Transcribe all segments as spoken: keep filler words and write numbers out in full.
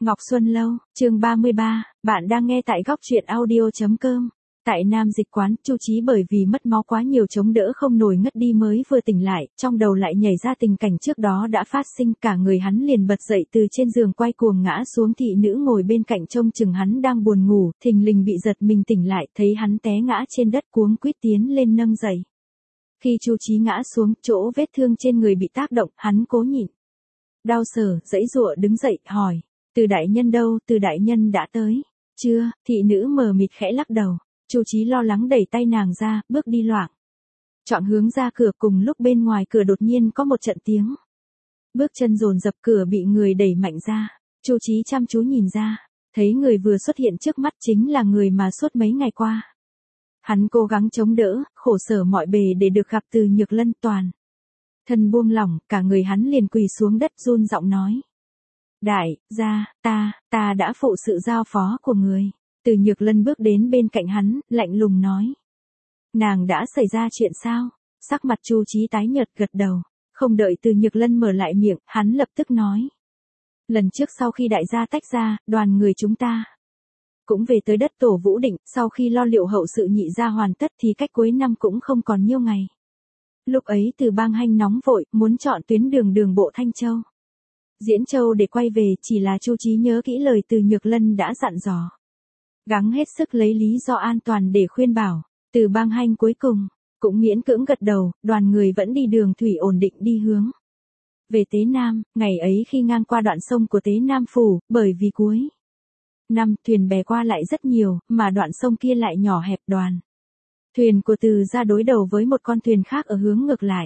Ngọc Xuân Lâu, chương ba mươi ba, bạn đang nghe tại góc truyện audio.com. Tại Nam Dịch Quán, Chu Chí bởi vì mất máu quá nhiều chống đỡ không nổi ngất đi mới vừa tỉnh lại, trong đầu lại nhảy ra tình cảnh trước đó đã phát sinh, cả người hắn liền bật dậy từ trên giường quay cuồng ngã xuống, thị nữ ngồi bên cạnh trông chừng hắn đang buồn ngủ, thình lình bị giật mình tỉnh lại, thấy hắn té ngã trên đất cuống quýt tiến lên nâng dậy. Khi Chu Chí ngã xuống, chỗ vết thương trên người bị tác động, hắn cố nhịn đau sở, giãy giụa đứng dậy, hỏi: Từ đại nhân đâu? Từ đại nhân đã tới chưa? Thị nữ mờ mịt khẽ lắc đầu. Chu Chí lo lắng đẩy tay nàng ra, bước đi loạng choạng hướng ra cửa, cùng lúc bên ngoài cửa đột nhiên có một trận tiếng bước chân dồn dập, cửa bị người đẩy mạnh ra. Chu Chí chăm chú nhìn ra, thấy người vừa xuất hiện trước mắt chính là người mà suốt mấy ngày qua hắn cố gắng chống đỡ, khổ sở mọi bề để được gặp Từ Nhược Lân. Toàn thân buông lỏng, cả người hắn liền quỳ xuống đất run giọng nói: Đại gia, ta, ta đã phụ sự giao phó của người. Từ Nhược Lân bước đến bên cạnh hắn, lạnh lùng nói: Nàng đã xảy ra chuyện sao? Sắc mặt Chu Chí tái nhợt, gật đầu. Không đợi Từ Nhược Lân mở lại miệng, hắn lập tức nói: Lần trước sau khi đại gia tách ra, đoàn người chúng ta cũng về tới đất tổ Vũ Định, sau khi lo liệu hậu sự nhị gia hoàn tất thì cách cuối năm cũng không còn nhiêu ngày. Lúc ấy Từ Bang Hanh nóng vội, muốn chọn tuyến đường đường bộ Thanh Châu, Diễn Châu để quay về, chỉ là Chu Chí nhớ kỹ lời Từ Nhược Lân đã dặn dò, gắng hết sức lấy lý do an toàn để khuyên bảo. Từ Bang Hanh cuối cùng cũng miễn cưỡng gật đầu, đoàn người vẫn đi đường thủy ổn định đi hướng về Tế Nam. Ngày ấy khi ngang qua đoạn sông của Tế Nam phủ, bởi vì cuối năm thuyền bè qua lại rất nhiều, mà đoạn sông kia lại nhỏ hẹp, đoàn thuyền của Từ gia đối đầu với một con thuyền khác ở hướng ngược lại.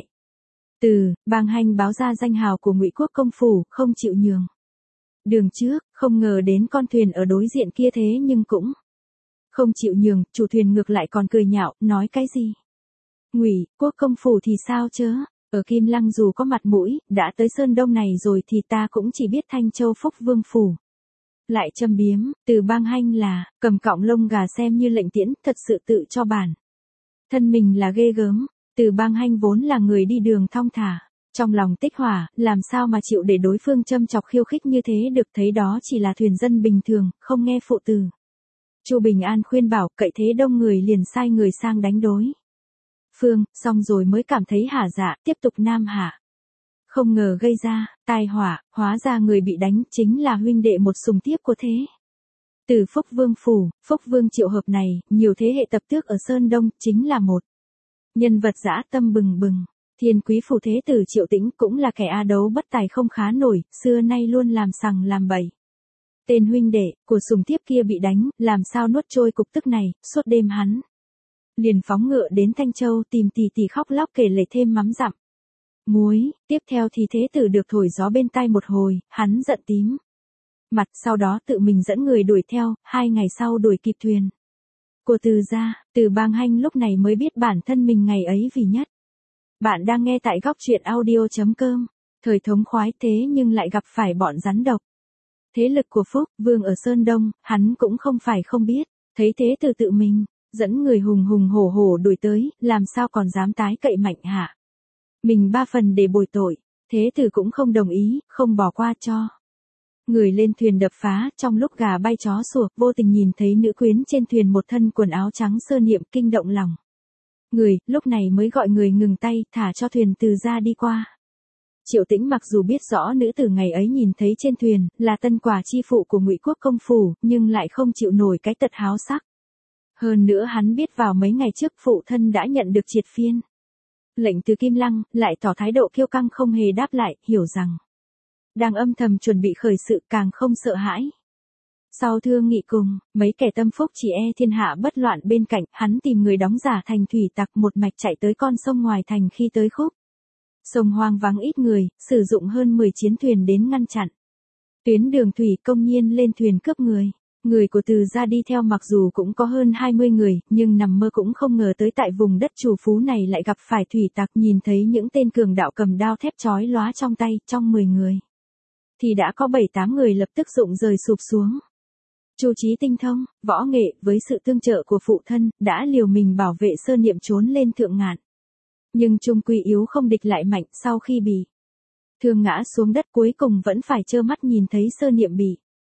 Từ Bang Hanh báo ra danh hào của Ngụy Quốc công phủ, không chịu nhường đường trước, không ngờ đến con thuyền ở đối diện kia thế nhưng cũng không chịu nhường, chủ thuyền ngược lại còn cười nhạo, nói cái gì? Ngụy Quốc công phủ thì sao chớ? Ở Kim Lăng dù có mặt mũi, đã tới Sơn Đông này rồi thì ta cũng chỉ biết Thanh Châu Phúc Vương phủ. Lại châm biếm, Từ Bang Hanh là cầm cọng lông gà xem như lệnh tiễn, thật sự tự cho bản thân mình là ghê gớm. Từ Bang Hanh vốn là người đi đường thong thả, trong lòng tích hỏa, làm sao mà chịu để đối phương châm chọc khiêu khích như thế được, thấy đó chỉ là thuyền dân bình thường, không nghe phụ tử Chu Bình An khuyên bảo, cậy thế đông người liền sai người sang đánh đối phương, xong rồi mới cảm thấy hả dạ, tiếp tục nam hạ. Không ngờ gây ra tai họa, hóa ra người bị đánh chính là huynh đệ một sùng tiếp của thế Từ Phúc Vương phủ. Phúc Vương Triệu Hợp này, nhiều thế hệ tập tước ở Sơn Đông, chính là một nhân vật dã tâm bừng bừng. Thiên quý phủ thế tử Triệu Tĩnh cũng là kẻ a đấu bất tài không khá nổi, xưa nay luôn làm sằng làm bậy. Tên huynh đệ của sùng thiếp kia bị đánh, làm sao nuốt trôi cục tức này, suốt đêm hắn liền phóng ngựa đến Thanh Châu tìm tỷ tỷ khóc lóc kể lể thêm mắm dặm muối. Tiếp theo thì thế tử được thổi gió bên tai một hồi, hắn giận tím mặt, sau đó tự mình dẫn người đuổi theo, hai ngày sau đuổi kịp thuyền của Từ gia. Từ Bang Hanh lúc này mới biết bản thân mình ngày ấy vì nhất. Bạn đang nghe tại góc truyện audio.com. Thời thống khoái thế nhưng lại gặp phải bọn rắn độc. Thế lực của Phúc Vương ở Sơn Đông, hắn cũng không phải không biết. Thấy thế tử tự mình dẫn người hùng hùng hổ hổ đuổi tới, làm sao còn dám tái cậy mạnh hạ mình ba phần để bồi tội. Thế tử cũng không đồng ý, không bỏ qua cho người lên thuyền đập phá. Trong lúc gà bay chó sủa, vô tình nhìn thấy nữ quyến trên thuyền một thân quần áo trắng sơ niệm, kinh động lòng người, lúc này mới gọi người ngừng tay, thả cho thuyền Từ gia đi qua. Triệu Tĩnh mặc dù biết rõ nữ tử ngày ấy nhìn thấy trên thuyền là tân quả chi phụ của Ngụy Quốc công phủ, nhưng lại không chịu nổi cái tật háo sắc. Hơn nữa hắn biết vào mấy ngày trước phụ thân đã nhận được triệt phiên lệnh từ Kim Lăng, lại tỏ thái độ kiêu căng không hề đáp lại, hiểu rằng đang âm thầm chuẩn bị khởi sự, càng không sợ hãi. Sau thương nghị cùng mấy kẻ tâm phúc chỉ e thiên hạ bất loạn bên cạnh, hắn tìm người đóng giả thành thủy tặc, một mạch chạy tới con sông ngoài thành. Khi tới khúc sông hoang vắng ít người, sử dụng hơn mười chiến thuyền đến ngăn chặn tuyến đường thủy, công nhiên lên thuyền cướp người. Người của Từ gia đi theo mặc dù cũng có hơn hai mươi người, nhưng nằm mơ cũng không ngờ tới tại vùng đất chủ phú này lại gặp phải thủy tặc. Nhìn thấy những tên cường đạo cầm đao thép chói lóa trong tay, trong mười người thì đã có bảy tám người lập tức rụng rời sụp xuống. Chu Chí tinh thông võ nghệ, với sự tương trợ của phụ thân, đã liều mình bảo vệ Sơ Niệm trốn lên thượng ngạn. Nhưng chung quy yếu không địch lại mạnh, sau khi bị thương ngã xuống đất cuối cùng vẫn phải trơ mắt nhìn thấy Sơ Niệm bị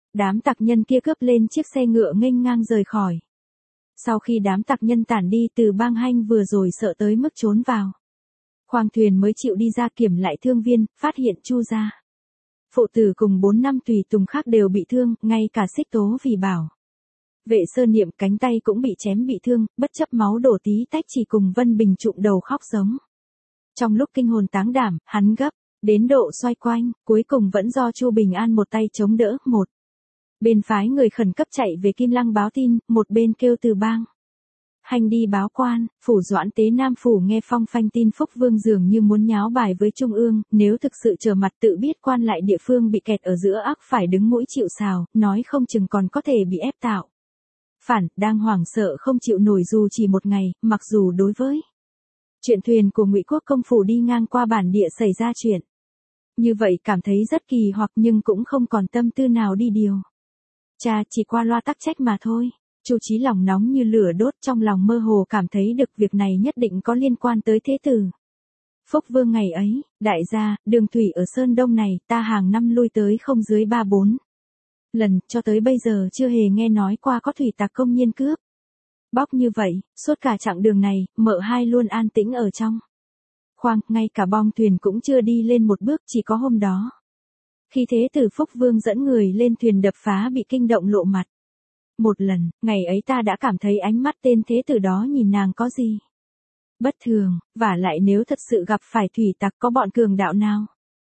Đám tặc nhân kia cướp lên chiếc xe ngựa nghênh ngang rời khỏi. Sau khi đám tặc nhân tản đi từ bang Hanh vừa rồi sợ tới mức trốn vào khoang thuyền mới chịu đi ra kiểm lại thương viên, phát hiện Chu gia phụ tử cùng bốn năm tùy tùng khác đều bị thương, ngay cả Xích Tố vì bảo vệ Sơn Niệm cánh tay cũng bị chém bị thương, bất chấp máu đổ tí tách chỉ cùng Vân Bình trụm đầu khóc giống. Trong lúc kinh hồn táng đảm, hắn gấp đến độ xoay quanh, cuối cùng vẫn do Chu Bình An một tay chống đỡ. Một bên phái người khẩn cấp chạy về Kim Lăng báo tin, một bên kêu từ bang Hanh đi báo quan. Phủ Doãn Tế Nam phủ nghe phong phanh tin Phúc Vương dường như muốn nháo bài với Trung ương, nếu thực sự trở mặt tự biết quan lại địa phương bị kẹt ở giữa ác phải đứng mũi chịu sào, nói không chừng còn có thể bị ép tạo phản, đang hoảng sợ không chịu nổi dù chỉ một ngày, mặc dù đối với chuyện thuyền của Ngụy Quốc công phủ đi ngang qua bản địa xảy ra chuyện như vậy cảm thấy rất kỳ hoặc, nhưng cũng không còn tâm tư nào đi điều tra, chỉ qua loa tắc trách mà thôi. Chu Chí lòng nóng như lửa đốt, trong lòng mơ hồ cảm thấy được việc này nhất định có liên quan tới thế tử Phúc Vương ngày ấy. Đại gia, đường thủy ở Sơn Đông này ta hàng năm lui tới không dưới ba bốn lần, cho tới bây giờ chưa hề nghe nói qua có thủy tặc công nhiên cướp bóc như vậy. Suốt cả chặng đường này, mợ hai luôn an tĩnh ở trong khoang, ngay cả bong thuyền cũng chưa đi lên một bước. Chỉ có hôm đó, khi thế tử Phúc Vương dẫn người lên thuyền đập phá bị kinh động lộ mặt một lần, ngày ấy ta đã cảm thấy ánh mắt tên thế tử đó nhìn nàng có gì bất thường, vả lại nếu thật sự gặp phải thủy tặc có bọn cường đạo nào.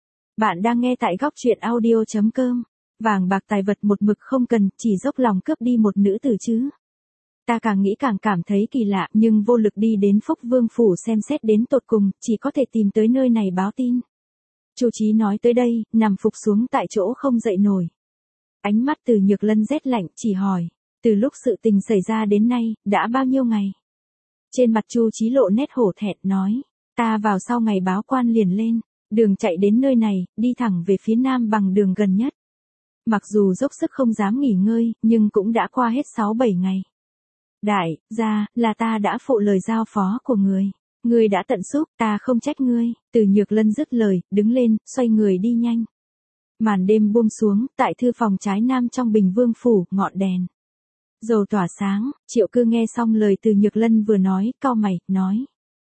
Bạn đang nghe tại góc truyện audio chấm com. Vàng bạc tài vật một mực không cần, chỉ dốc lòng cướp đi một nữ tử chứ. Ta càng nghĩ càng cảm thấy kỳ lạ, nhưng vô lực đi đến Phúc Vương phủ xem xét đến tột cùng, chỉ có thể tìm tới nơi này báo tin. Chu Chí nói tới đây, nằm phục xuống tại chỗ không dậy nổi. Ánh mắt Từ Nhược Lân rét lạnh, chỉ hỏi, từ lúc sự tình xảy ra đến nay, đã bao nhiêu ngày? Trên mặt Chu Chí lộ nét hổ thẹn, nói, ta vào sau ngày báo quan liền lên đường chạy đến nơi này, đi thẳng về phía nam bằng đường gần nhất. Mặc dù dốc sức không dám nghỉ ngơi, nhưng cũng đã qua hết sáu bảy ngày. Đại gia, là ta đã phụ lời giao phó của người. Ngươi đã tận xúc, ta không trách ngươi. Từ Nhược Lân dứt lời, đứng lên, xoay người đi nhanh. Màn đêm buông xuống, tại thư phòng trái nam trong Bình Vương phủ, ngọn đèn dầu tỏa sáng. Triệu Cư nghe xong lời Từ Nhược Lân vừa nói, cau mày, nói: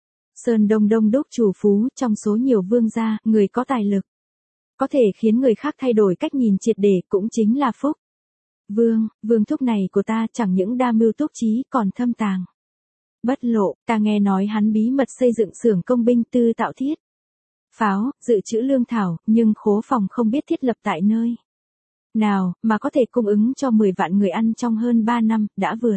Sơn Đông đông đúc chủ phú, trong số nhiều vương gia, người có tài lực, có thể khiến người khác thay đổi cách nhìn triệt để, cũng chính là Phúc Vương. Vương thúc này của ta chẳng những đa mưu túc trí, còn thâm tàng bất lộ. Ta nghe nói hắn bí mật xây dựng xưởng công binh tư tạo thiết pháo, dự trữ lương thảo, nhưng khố phòng không biết thiết lập tại nơi nào, mà có thể cung ứng cho mười vạn người ăn trong hơn ba năm, đã vượt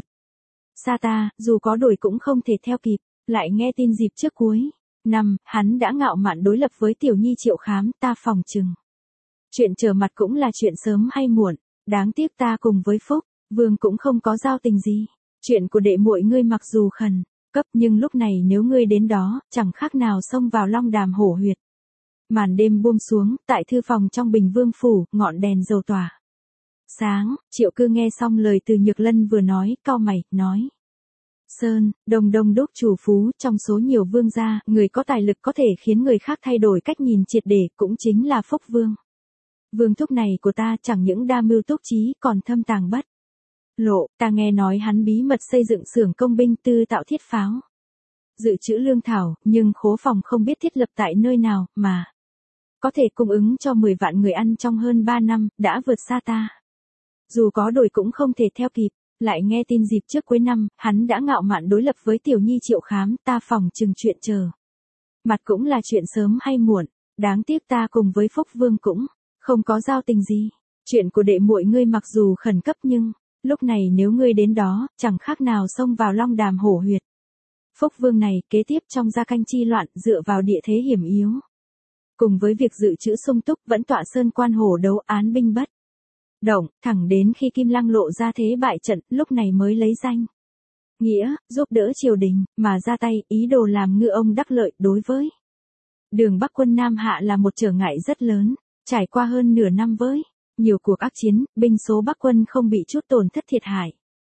xa ta, dù có đổi cũng không thể theo kịp. Lại nghe tin dịp trước cuối năm, hắn đã ngạo mạn đối lập với Tiểu Nhi Triệu Khám, ta phòng chừng chuyện trở mặt cũng là chuyện sớm hay muộn. Đáng tiếc ta cùng với Phúc Vương cũng không có giao tình gì. Chuyện của đệ muội ngươi mặc dù khẩn cấp, nhưng lúc này nếu ngươi đến đó, chẳng khác nào xông vào long đàm hổ huyệt. Màn đêm buông xuống, tại thư phòng trong Bình Vương phủ, ngọn đèn dầu tỏa sáng. Triệu Cư nghe xong lời Từ Nhược Lân vừa nói, cau mày, nói: Sơn, Đông đông đúc chủ phú, trong số nhiều vương gia, người có tài lực có thể khiến người khác thay đổi cách nhìn triệt để, cũng chính là Phúc Vương. Vương thúc này của ta chẳng những đa mưu túc trí, còn thâm tàng bất lộ. Ta nghe nói hắn bí mật xây dựng xưởng công binh tư tạo thiết pháo, dự trữ lương thảo, nhưng khố phòng không biết thiết lập tại nơi nào, mà có thể cung ứng cho mười vạn người ăn trong hơn ba năm, đã vượt xa ta. Dù có đổi cũng không thể theo kịp. Lại nghe tin dịp trước cuối năm, hắn đã ngạo mạn đối lập với Tiểu Nhi Triệu Khám, ta phòng chừng chuyện chờ mặt cũng là chuyện sớm hay muộn. Đáng tiếc ta cùng với Phúc Vương cũng không có giao tình gì. Chuyện của đệ muội ngươi mặc dù khẩn cấp, nhưng lúc này nếu ngươi đến đó, chẳng khác nào xông vào long đàm hổ huyệt. Phúc Vương này kế tiếp trong gia canh chi loạn, dựa vào địa thế hiểm yếu, cùng với việc dự trữ sung túc, vẫn tọa sơn quan hổ đấu án binh bất động, thẳng đến khi Kim Lăng lộ ra thế bại trận, lúc này mới lấy danh nghĩa giúp đỡ triều đình mà ra tay, ý đồ làm ngư ông đắc lợi. Đối với đường Bắc quân Nam Hạ là một trở ngại rất lớn. Trải qua hơn nửa năm với nhiều cuộc ác chiến, binh số Bắc quân không bị chút tổn thất thiệt hại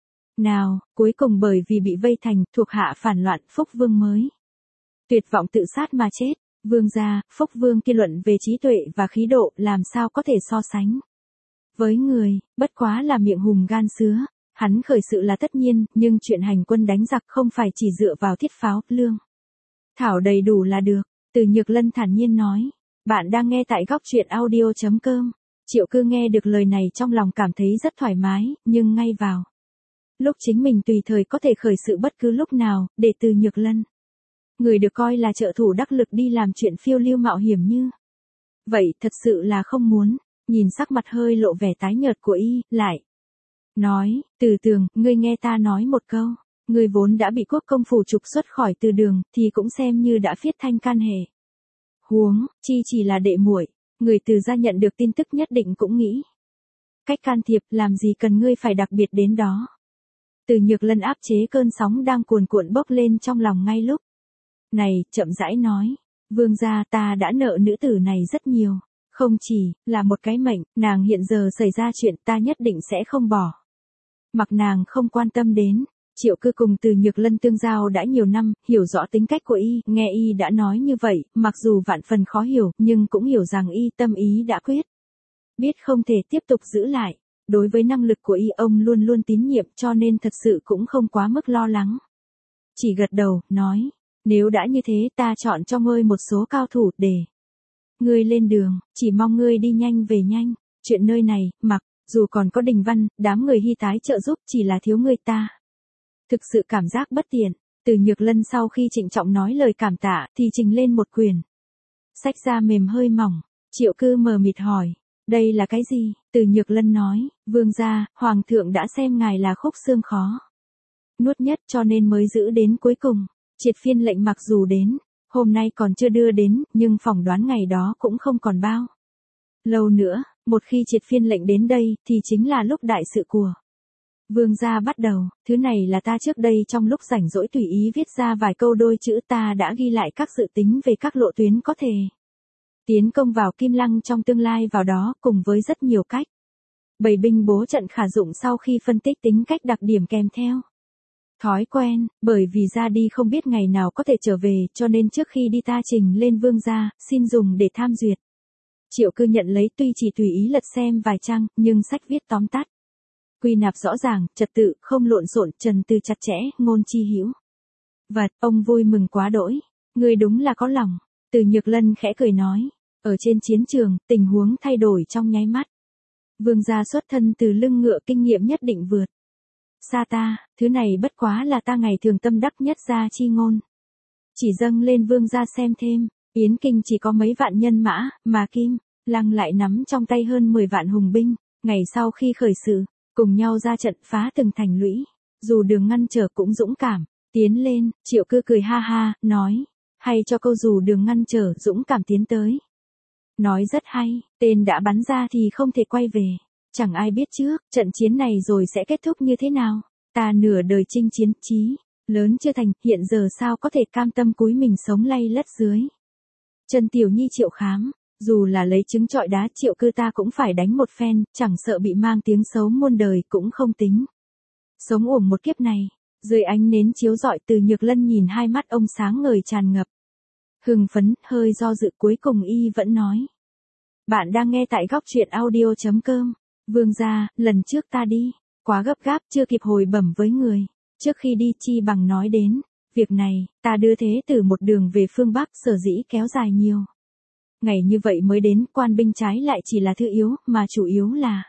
nào. Cuối cùng bởi vì bị vây thành, thuộc hạ phản loạn, Phúc Vương mới tuyệt vọng tự sát mà chết. Vương gia, Phúc Vương kia luận về trí tuệ và khí độ, làm sao có thể so sánh Với người, bất quá là miệng hùm gan sứa, hắn khởi sự là tất nhiên, nhưng chuyện hành quân đánh giặc không phải chỉ dựa vào thiết pháo, lương. Thảo đầy đủ là được, Từ Nhược Lân thản nhiên nói. Bạn đang nghe tại góc truyện audio.com. Triệu Cư nghe được lời này trong lòng cảm thấy rất thoải mái, nhưng ngay vào lúc chính mình tùy thời có thể khởi sự bất cứ lúc nào, để Từ Nhược Lân, người được coi là trợ thủ đắc lực đi làm chuyện phiêu lưu mạo hiểm như vậy thật sự là không muốn. Nhìn sắc mặt hơi lộ vẻ tái nhợt của y, lại nói, Từ Tường, ngươi nghe ta nói một câu, ngươi vốn đã bị quốc công phủ trục xuất khỏi Từ đường, thì cũng xem như đã phiết thanh can hệ. Huống, chi chỉ là đệ muội, người Từ gia nhận được tin tức nhất định cũng nghĩ cách can thiệp, làm gì cần ngươi phải đặc biệt đến đó. Từ Nhược Lân áp chế cơn sóng đang cuồn cuộn bốc lên trong lòng ngay lúc này, chậm rãi nói, vương gia, ta đã nợ nữ tử này rất nhiều, không chỉ là một cái mệnh, nàng hiện giờ xảy ra chuyện ta nhất định sẽ không bỏ mặc nàng không quan tâm đến. Triệu Cư cùng Từ Nhược Lân tương giao đã nhiều năm, hiểu rõ tính cách của y, nghe y đã nói như vậy, mặc dù vạn phần khó hiểu, nhưng cũng hiểu rằng y tâm ý đã quyết, biết không thể tiếp tục giữ lại. Đối với năng lực của y ông luôn luôn tín nhiệm, cho nên thật sự cũng không quá mức lo lắng. Chỉ gật đầu, nói, nếu đã như thế ta chọn cho ngươi một số cao thủ để ngươi lên đường, chỉ mong ngươi đi nhanh về nhanh. Chuyện nơi này, mặc dù còn có Đình Văn, đám người Hy tái trợ giúp, chỉ là thiếu người ta. Thực sự cảm giác bất tiện. Từ Nhược Lân sau khi trịnh trọng nói lời cảm tạ, thì trình lên một quyền sách da mềm hơi mỏng. Triệu Cư mờ mịt hỏi, đây là cái gì? Từ Nhược Lân nói, vương gia, hoàng thượng đã xem ngài là khúc xương khó nuốt nhất, cho nên mới giữ đến cuối cùng. Triệt phiên lệnh mặc dù đến hôm nay còn chưa đưa đến, nhưng phỏng đoán ngày đó cũng không còn bao lâu nữa. Một khi triệt phiên lệnh đến đây, thì chính là lúc đại sự của vương gia bắt đầu. Thứ này là ta trước đây trong lúc rảnh rỗi tùy ý viết ra vài câu đôi chữ, ta đã ghi lại các dự tính về các lộ tuyến có thể tiến công vào Kim Lăng trong tương lai vào đó, cùng với rất nhiều cách bày binh bố trận khả dụng sau khi phân tích tính cách đặc điểm kèm theo thói quen. Bởi vì ra đi không biết ngày nào có thể trở về, cho nên trước khi đi ta trình lên vương gia, xin dùng để tham duyệt. Triệu Cư nhận lấy, tuy chỉ tùy ý lật xem vài trang, nhưng sách viết tóm tắt, quy nạp rõ ràng, trật tự, không lộn xộn, trần từ chặt chẽ, ngôn chi hữu vật. Ông vui mừng quá đỗi. Người đúng là có lòng. Từ Nhược Lân khẽ cười nói, ở trên chiến trường, tình huống thay đổi trong nháy mắt. Vương gia xuất thân từ lưng ngựa, kinh nghiệm nhất định vượt xa ta, thứ này bất quá là ta ngày thường tâm đắc nhất gia chi ngôn. Chỉ dâng lên vương gia xem thêm. Yến Kinh chỉ có mấy vạn nhân mã, mà Kim Lăng lại nắm trong tay hơn mười vạn hùng binh. Ngày sau khi khởi sự, cùng nhau ra trận phá từng thành lũy, dù đường ngăn trở cũng dũng cảm tiến lên. Triệu Cư cười ha ha, nói, hay cho câu dù đường ngăn trở, dũng cảm tiến tới. Nói rất hay, tên đã bắn ra thì không thể quay về. Chẳng ai biết trước, trận chiến này rồi sẽ kết thúc như thế nào. Ta nửa đời chinh chiến chí lớn chưa thành, hiện giờ sao có thể cam tâm cúi mình sống lay lất dưới chân tiểu nhi Triệu Khám. Dù là lấy trứng trọi đá, Triệu Cư ta cũng phải đánh một phen, chẳng sợ bị mang tiếng xấu muôn đời cũng không tính sống uổng một kiếp này. Dưới ánh nến chiếu rọi, Từ Nhược Lân nhìn hai mắt ông sáng ngời tràn ngập hưng phấn, hơi do dự, cuối cùng y vẫn nói, bạn đang nghe tại góc truyện audio.com. Vương gia, lần trước ta đi quá gấp gáp, chưa kịp hồi bẩm với người. Trước khi đi chi bằng nói đến việc này, ta đưa thế tử một đường về phương Bắc, sở dĩ kéo dài nhiều ngày như vậy mới đến. Quan binh trái lại chỉ là thứ yếu, mà chủ yếu là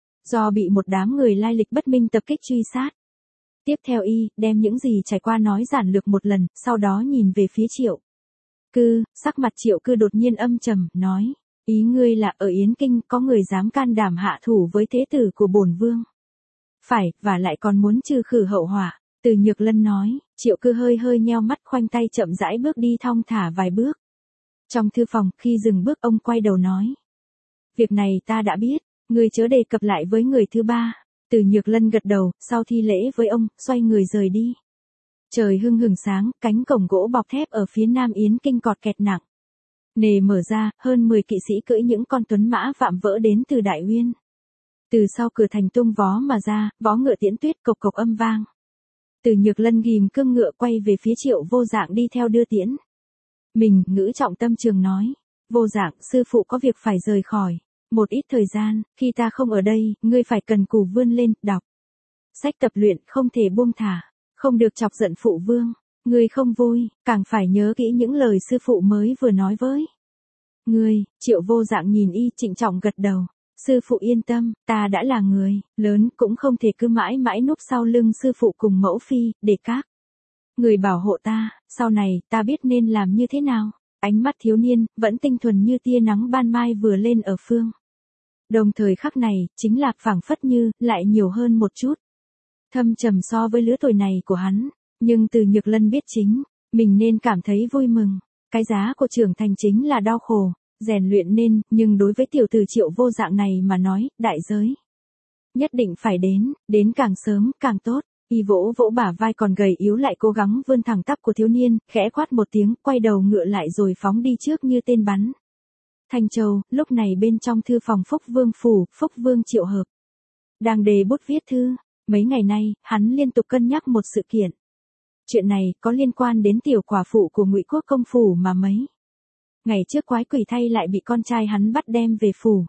do bị một đám người lai lịch bất minh tập kích truy sát. Tiếp theo y đem những gì trải qua nói giản lược một lần, sau đó nhìn về phía Triệu Cư. Sắc mặt Triệu Cư đột nhiên âm trầm, nói, ý ngươi là ở Yến Kinh có người dám can đảm hạ thủ với thế tử của bổn vương? Phải, và lại còn muốn trừ khử hậu họa. Từ Nhược Lân nói. Triệu Cư hơi hơi nheo mắt, khoanh tay chậm rãi bước đi thong thả vài bước trong thư phòng. Khi dừng bước, ông quay đầu nói, việc này ta đã biết, ngươi chớ đề cập lại với người thứ ba. Từ Nhược Lân gật đầu, sau thi lễ với ông, xoay người rời đi. Trời hưng hừng sáng, cánh cổng gỗ bọc thép ở phía nam Yến Kinh cọt kẹt nặng nề mở ra, hơn mười kỵ sĩ cưỡi những con tuấn mã vạm vỡ đến từ Đại Uyên. Từ sau cửa thành tung vó mà ra, vó ngựa tiễn tuyết cộc cộc âm vang. Từ Nhược Lân ghìm cương ngựa quay về phía Triệu Vô Dạng đi theo đưa tiễn. Mình ngữ trọng tâm trường nói, Vô Dạng, sư phụ có việc phải rời khỏi. Một ít thời gian, khi ta không ở đây, ngươi phải cần cù vươn lên, đọc. Sách tập luyện, không thể buông thả. Không được chọc giận phụ vương. Ngươi không vui, càng phải nhớ kỹ những lời sư phụ mới vừa nói với. Ngươi, Triệu Vô Dạng nhìn y trịnh trọng gật đầu. Sư phụ yên tâm, ta đã là người lớn, cũng không thể cứ mãi mãi núp sau lưng sư phụ cùng mẫu phi, để các người bảo hộ ta, sau này, ta biết nên làm như thế nào. Ánh mắt thiếu niên, vẫn tinh thuần như tia nắng ban mai vừa lên ở phương. Đồng thời khắc này, chính là phảng phất như, lại nhiều hơn một chút. Thâm trầm so với lứa tuổi này của hắn, nhưng từ Nhược Lân biết chính, mình nên cảm thấy vui mừng. Cái giá của trưởng thành chính là đau khổ, rèn luyện nên, nhưng đối với tiểu tử Triệu Vô Dạng này mà nói, đại giới. Nhất định phải đến, đến càng sớm, càng tốt. Y vỗ vỗ bả vai còn gầy yếu lại cố gắng vươn thẳng tắp của thiếu niên, khẽ quát một tiếng, quay đầu ngựa lại rồi phóng đi trước như tên bắn. Thanh Châu, lúc này bên trong thư phòng Phúc Vương phủ, Phúc Vương Triệu Hợp đang đề bút viết thư. Mấy ngày nay, hắn liên tục cân nhắc một sự kiện. Chuyện này có liên quan đến tiểu quả phụ của Ngụy Quốc công phủ mà mấy ngày trước quái quỷ thay lại bị con trai hắn bắt đem về phủ.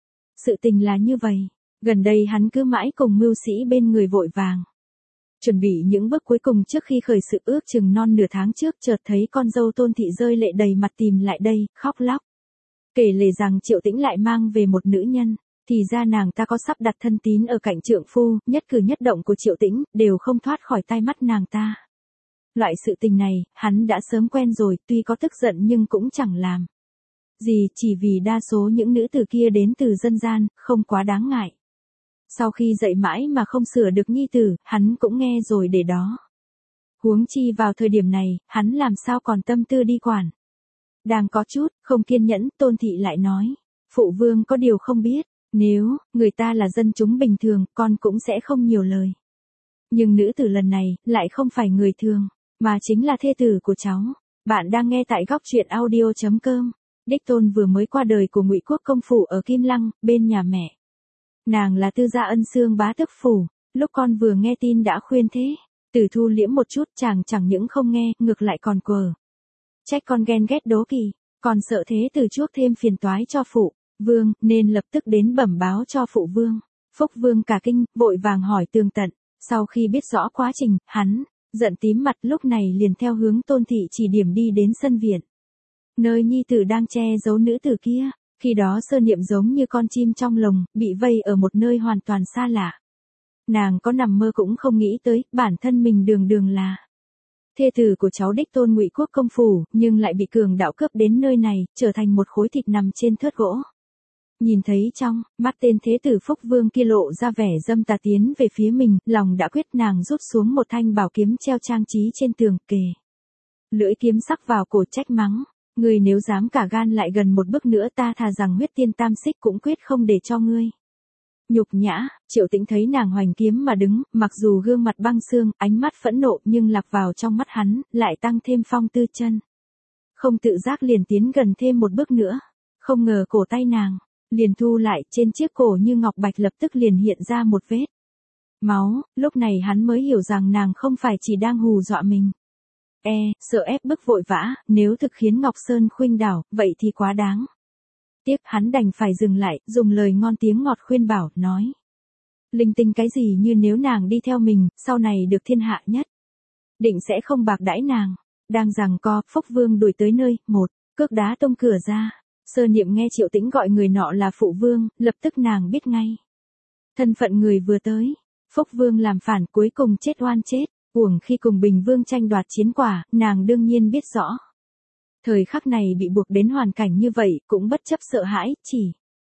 Sự tình là như vậy, gần đây hắn cứ mãi cùng mưu sĩ bên người vội vàng. Chuẩn bị những bước cuối cùng trước khi khởi sự ước chừng non nửa tháng trước chợt thấy con dâu Tôn Thị rơi lệ đầy mặt tìm lại đây, khóc lóc. Kể lể rằng Triệu Tĩnh lại mang về một nữ nhân, thì ra nàng ta có sắp đặt thân tín ở cạnh trượng phu, nhất cử nhất động của Triệu Tĩnh, đều không thoát khỏi tai mắt nàng ta. Loại sự tình này, hắn đã sớm quen rồi, tuy có tức giận nhưng cũng chẳng làm gì, chỉ vì đa số những nữ tử kia đến từ dân gian, không quá đáng ngại. Sau khi dạy mãi mà không sửa được nhi tử, hắn cũng nghe rồi để đó. Huống chi vào thời điểm này, hắn làm sao còn tâm tư đi quản. Đang có chút, không kiên nhẫn, Tôn Thị lại nói. Phụ vương có điều không biết, nếu, người ta là dân chúng bình thường, con cũng sẽ không nhiều lời. Nhưng nữ tử lần này, lại không phải người thường, mà chính là thê tử của cháu. Bạn đang nghe tại góc truyện audio chấm com. Đích tôn vừa mới qua đời của Ngụy Quốc công phủ ở Kim Lăng, bên nhà mẹ. Nàng là tư gia ân xương bá tước phủ, lúc con vừa nghe tin đã khuyên thế. Tử thu liễm một chút, chàng chẳng những không nghe, ngược lại còn quờ. Trách con ghen ghét đố kỵ, còn sợ thế từ chuốc thêm phiền toái cho phụ vương, nên lập tức đến bẩm báo cho phụ vương. Phúc vương cả kinh, vội vàng hỏi tường tận. Sau khi biết rõ quá trình, hắn giận tím mặt, lúc này liền theo hướng Tôn Thị chỉ điểm đi đến sân viện, nơi nhi tử đang che giấu nữ tử kia. Khi đó Sơ Niệm giống như con chim trong lồng, bị vây ở một nơi hoàn toàn xa lạ. Nàng có nằm mơ cũng không nghĩ tới, bản thân mình đường đường là thê tử của cháu đích tôn Ngụy Quốc công phủ, nhưng lại bị cường đạo cướp đến nơi này, trở thành một khối thịt nằm trên thớt gỗ. Nhìn thấy trong mắt tên thế tử Phúc Vương kia lộ ra vẻ dâm tà tiến về phía mình, lòng đã quyết, nàng rút xuống một thanh bảo kiếm treo trang trí trên tường, kề lưỡi kiếm sắc vào cổ trách mắng. Ngươi nếu dám cả gan lại gần một bước nữa, ta thà rằng huyết tiên tam xích cũng quyết không để cho ngươi nhục nhã. Triệu Tĩnh thấy nàng hoành kiếm mà đứng, mặc dù gương mặt băng xương, ánh mắt phẫn nộ, nhưng lạc vào trong mắt hắn, lại tăng thêm phong tư chân. Không tự giác liền tiến gần thêm một bước nữa. Không ngờ cổ tay nàng liền thu lại, trên chiếc cổ như ngọc bạch lập tức liền hiện ra một vết máu. Lúc này hắn mới hiểu rằng nàng không phải chỉ đang hù dọa mình. E, sợ ép bức vội vã, nếu thực khiến Ngọc Sơn khuynh đảo, vậy thì quá đáng. Tiếc hắn đành phải dừng lại, dùng lời ngon tiếng ngọt khuyên bảo, nói. Linh tinh cái gì như nếu nàng đi theo mình, sau này được thiên hạ nhất. Định sẽ không bạc đãi nàng. Đang giằng co, Phúc Vương đuổi tới nơi, một, cước đá tông cửa ra. Sơ Niệm nghe Triệu Tĩnh gọi người nọ là phụ vương, lập tức nàng biết ngay thân phận người vừa tới. Phúc Vương làm phản cuối cùng chết oan chết. Uổng khi cùng Bình Vương tranh đoạt chiến quả, nàng đương nhiên biết rõ. Thời khắc này bị buộc đến hoàn cảnh như vậy, cũng bất chấp sợ hãi, chỉ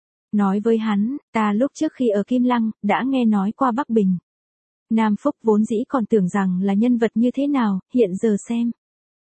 nói với hắn, ta lúc trước khi ở Kim Lăng, đã nghe nói qua Bắc Bình. Nam Phúc vốn dĩ còn tưởng rằng là nhân vật như thế nào, hiện giờ xem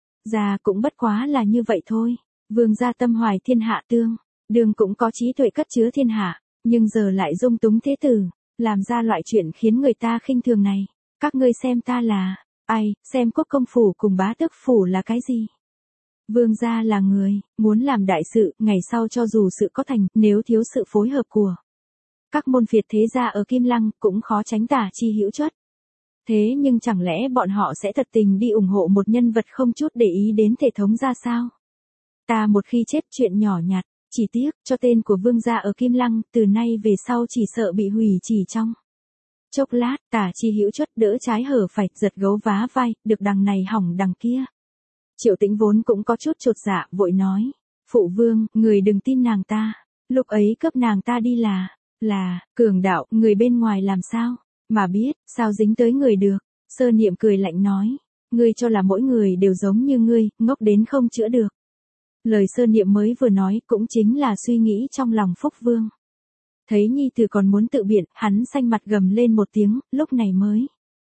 ra cũng bất quá là như vậy thôi. Vương gia tâm hoài thiên hạ tương, đường cũng có trí tuệ cất chứa thiên hạ, nhưng giờ lại dung túng thế tử, làm ra loại chuyện khiến người ta khinh thường này. Các ngươi xem ta là ai, xem quốc công phủ cùng bá tước phủ là cái gì. Vương gia là người, muốn làm đại sự, ngày sau cho dù sự có thành, nếu thiếu sự phối hợp của các môn phiệt thế gia ở Kim Lăng, cũng khó tránh tả chi hữu chất. Thế nhưng chẳng lẽ bọn họ sẽ thật tình đi ủng hộ một nhân vật không chút để ý đến thể thống ra sao? Ta một khi chết chuyện nhỏ nhặt, Chỉ tiếc, cho tên của vương gia ở Kim Lăng, từ nay về sau chỉ sợ bị hủy chỉ trong chốc lát. Tả Chi Hữu chuất đỡ trái hở phải, giật gấu vá vai, được đằng này hỏng đằng kia. Triệu Tĩnh vốn cũng có chút chột dạ, vội nói, phụ vương, người đừng tin nàng ta, lúc ấy cướp nàng ta đi là, là, Cường đạo, người bên ngoài làm sao, mà biết, sao dính tới người được. Sơ Niệm cười lạnh nói, ngươi cho là mỗi người đều giống như ngươi, ngốc đến không chữa được. Lời Sơ Niệm mới vừa nói cũng chính là suy nghĩ trong lòng Phúc Vương. Thấy nhi tử còn muốn tự biện, hắn xanh mặt gầm lên một tiếng, lúc này mới.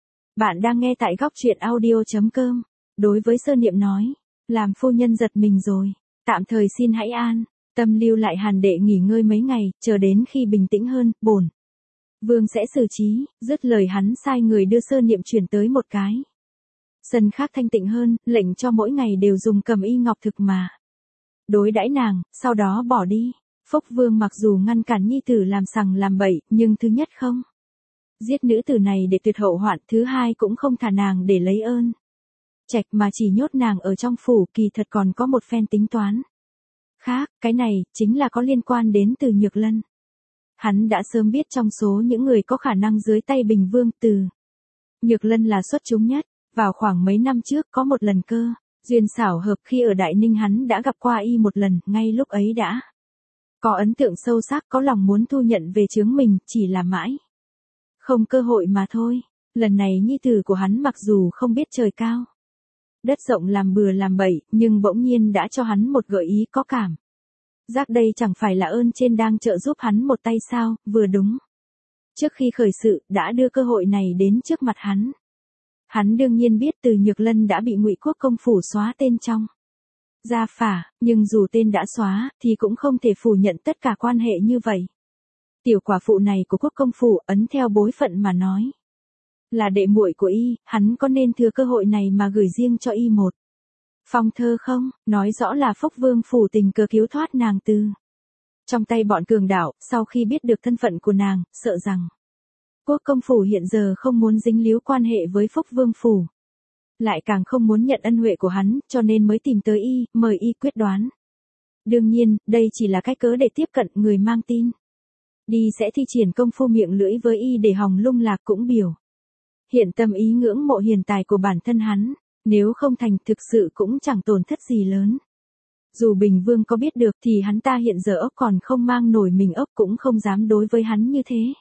Bạn đang nghe tại góc truyện audio.com. Đối với Sơ Niệm nói, làm phu nhân giật mình rồi, tạm thời xin hãy an tâm lưu lại Hàn đệ nghỉ ngơi mấy ngày, chờ đến khi bình tĩnh hơn, bổn vương sẽ xử trí. Dứt lời hắn sai người đưa Sơ Niệm chuyển tới một cái sân khác thanh tịnh hơn, lệnh cho mỗi ngày đều dùng cầm y ngọc thực mà đối đãi nàng, sau đó bỏ đi. Phúc Vương mặc dù ngăn cản nhi tử làm sằng làm bậy, nhưng thứ nhất không giết nữ tử này để tuyệt hậu hoạn, thứ hai cũng không thả nàng để lấy ơn trạch, mà chỉ nhốt nàng ở trong phủ. Kỳ thật còn có một phen tính toán khác, cái này chính là có liên quan đến Từ Nhược Lân. Hắn đã sớm biết trong số những người có khả năng dưới tay Bình Vương, Từ Nhược Lân là xuất chúng nhất. Vào khoảng mấy năm trước có một lần cơ duyên xảo hợp, khi ở Đại Ninh hắn đã gặp qua y một lần, ngay lúc ấy đã có ấn tượng sâu sắc, có lòng muốn thu nhận về chướng mình, chỉ là mãi không cơ hội mà thôi. Lần này nhi tử của hắn mặc dù không biết trời cao đất rộng làm bừa làm bậy, nhưng bỗng nhiên đã cho hắn một gợi ý, có cảm giác đây chẳng phải là ơn trên đang trợ giúp hắn một tay sao. Vừa đúng trước khi khởi sự đã đưa cơ hội này đến trước mặt hắn. Hắn đương nhiên biết Từ Nhược Lân đã bị Ngụy Quốc công phủ xóa tên trong gia phả, nhưng dù tên đã xóa thì cũng không thể phủ nhận tất cả quan hệ như vậy. Tiểu quả phụ này của quốc công phủ, ấn theo bối phận mà nói là đệ muội của y, hắn có nên thừa cơ hội này mà gửi riêng cho y một phong thơ không? Nói rõ là Phúc Vương phủ tình cờ cứu thoát nàng từ trong tay bọn cường đạo. Sau khi biết được thân phận của nàng, sợ rằng quốc công phủ hiện giờ không muốn dính líu quan hệ với Phúc Vương phủ, lại càng không muốn nhận ân huệ của hắn, cho nên mới tìm tới y, mời y quyết đoán. Đương nhiên, đây chỉ là cái cớ để tiếp cận người mang tin đi sẽ thi triển công phu miệng lưỡi với y để hòng lung lạc, cũng biểu hiện tâm ý ngưỡng mộ hiền tài của bản thân hắn. Nếu không thành, thực sự cũng chẳng tổn thất gì lớn. Dù Bình Vương có biết được thì hắn ta hiện giờ ốc còn không mang nổi mình ốc, cũng không dám đối với hắn như thế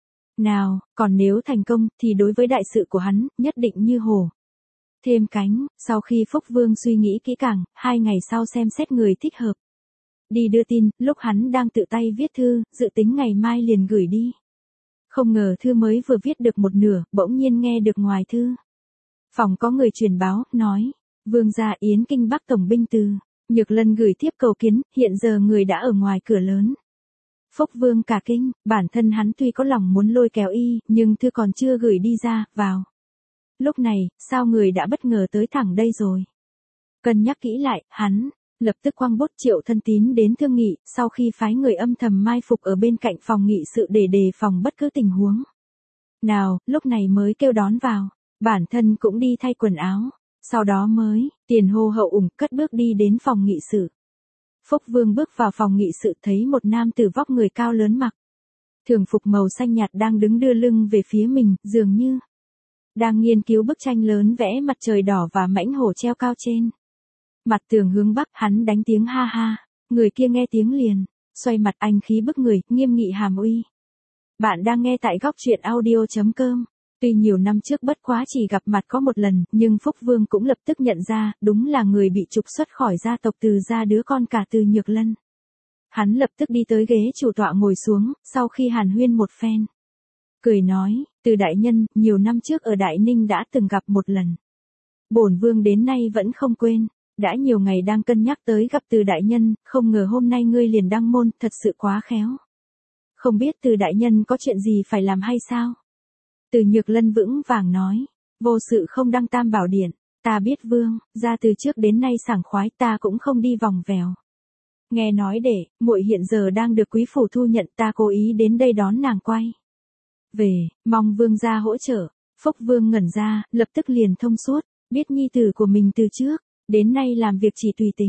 nào. Còn nếu thành công thì đối với đại sự của hắn, nhất định như hổ thêm cánh. Sau khi Phúc Vương suy nghĩ kỹ càng, hai ngày sau xem xét người thích hợp đi đưa tin, lúc hắn đang tự tay viết thư, dự tính ngày mai liền gửi đi. Không ngờ thư mới vừa viết được một nửa, bỗng nhiên nghe được ngoài thư phòng có người truyền báo, nói, Vương gia Yến Kinh Bắc tổng binh Từ Nhược Lân gửi thiếp cầu kiến, hiện giờ người đã ở ngoài cửa lớn. Phúc Vương cả kinh, bản thân hắn tuy có lòng muốn lôi kéo y, nhưng thư còn chưa gửi đi ra, vào lúc này, sao người đã bất ngờ tới thẳng đây rồi. Cân nhắc kỹ lại, hắn lập tức quăng bút Triệu Thân Tín đến thương nghị, sau khi phái người âm thầm mai phục ở bên cạnh phòng nghị sự để đề phòng bất cứ tình huống nào, lúc này mới kêu đón vào. Bản thân cũng đi thay quần áo, sau đó mới tiền hô hậu ủng cất bước đi đến phòng nghị sự. Phúc Vương bước vào phòng nghị sự, thấy một nam tử vóc người cao lớn mặc thường phục màu xanh nhạt đang đứng đưa lưng về phía mình, dường như đang nghiên cứu bức tranh lớn vẽ mặt trời đỏ và mãnh hổ treo cao trên mặt tường hướng bắc. Hắn đánh tiếng ha ha, người kia nghe tiếng liền xoay mặt, anh khí bức người, nghiêm nghị hàm uy. Bạn đang nghe tại góc truyện audio.com. Tuy nhiều năm trước bất quá chỉ gặp mặt có một lần, nhưng Phúc Vương cũng lập tức nhận ra, đúng là người bị trục xuất khỏi gia tộc Từ gia, đứa con cả Từ Nhược Lân. Hắn lập tức đi tới ghế chủ tọa ngồi xuống, sau khi hàn huyên một phen, cười nói, Từ đại nhân, nhiều năm trước ở Đại Ninh đã từng gặp một lần. Bổn Vương đến nay vẫn không quên, đã nhiều ngày đang cân nhắc tới gặp Từ đại nhân, không ngờ hôm nay ngươi liền đăng môn, thật sự quá khéo. Không biết Từ đại nhân có chuyện gì phải làm hay sao? Từ Nhược Lân vững vàng nói, vô sự không đăng tam bảo điện, ta biết Vương, ra từ trước đến nay sảng khoái, ta cũng không đi vòng vèo. Nghe nói để, muội hiện giờ đang được quý phủ thu nhận, ta cố ý đến đây đón nàng quay về, mong Vương gia hỗ trợ. Phúc Vương ngẩn ra, lập tức liền thông suốt, biết nhi tử của mình từ trước đến nay làm việc chỉ tùy tính,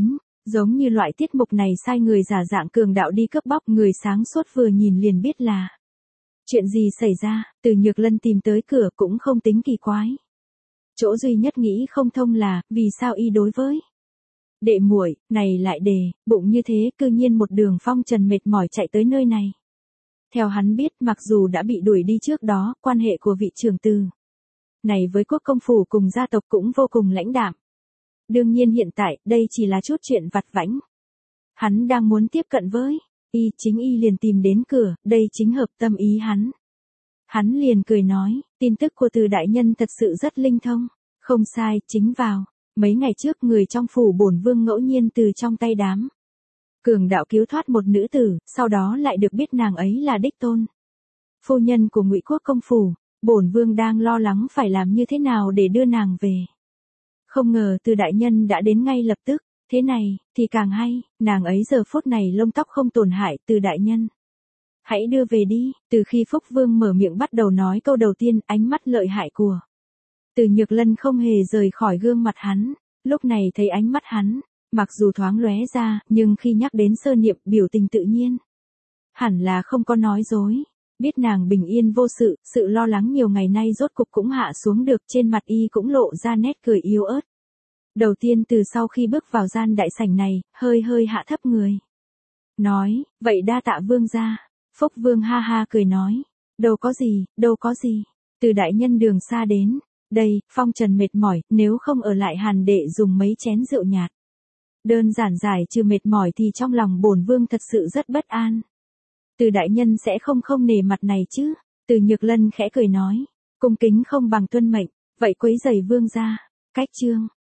Giống như loại tiết mục này sai người giả dạng cường đạo đi cướp bóc, người sáng suốt vừa nhìn liền biết là chuyện gì xảy ra. Từ Nhược Lân tìm tới cửa cũng không tính kỳ quái. Chỗ duy nhất nghĩ không thông là, vì sao y đối với đệ muội này lại đề bụng như thế, cư nhiên một đường phong trần mệt mỏi chạy tới nơi này. Theo hắn biết, mặc dù đã bị đuổi đi trước đó, quan hệ của vị trưởng từ này với quốc công phủ cùng gia tộc cũng vô cùng lãnh đạm. Đương nhiên hiện tại, đây chỉ là chút chuyện vặt vãnh. Hắn đang muốn tiếp cận với y, chính y liền tìm đến cửa, đây chính hợp tâm ý hắn. Hắn liền cười nói, tin tức của Từ đại nhân thật sự rất linh thông. Không sai, chính vào mấy ngày trước người trong phủ bổn vương ngẫu nhiên từ trong tay đám cường đạo cứu thoát một nữ tử, sau đó lại được biết nàng ấy là đích tôn phu nhân của Ngụy quốc công phủ. Bổn vương đang lo lắng phải làm như thế nào để đưa nàng về. Không ngờ Từ đại nhân đã đến ngay lập tức, thế này thì càng hay, nàng ấy giờ phút này lông tóc không tổn hại. Từ đại nhân, hãy đưa về đi. Từ khi Phúc Vương mở miệng bắt đầu nói câu đầu tiên, ánh mắt lợi hại của Từ Nhược Lân không hề rời khỏi gương mặt hắn. Lúc này thấy ánh mắt hắn, mặc dù thoáng lóe ra, nhưng khi nhắc đến Sơ Niệm, biểu tình tự nhiên. Hẳn là không có nói dối. Biết nàng bình yên vô sự, sự lo lắng nhiều ngày nay rốt cục cũng hạ xuống được, trên mặt y cũng lộ ra nét cười yếu ớt. Đầu tiên từ sau khi bước vào gian đại sảnh này, hơi hơi hạ thấp người. Nói, vậy đa tạ vương gia. Phúc Vương ha ha cười nói, đâu có gì, đâu có gì. Từ đại nhân đường xa đến, đây, phong trần mệt mỏi, nếu không ở lại Hàn đệ dùng mấy chén rượu nhạt. Đơn giản giải trừ mệt mỏi thì trong lòng bổn vương thật sự rất bất an. Từ đại nhân sẽ không không nể mặt này chứ. Từ Nhược Lân khẽ cười nói, cung kính không bằng tuân mệnh, vậy quấy rầy vương gia. Cách chương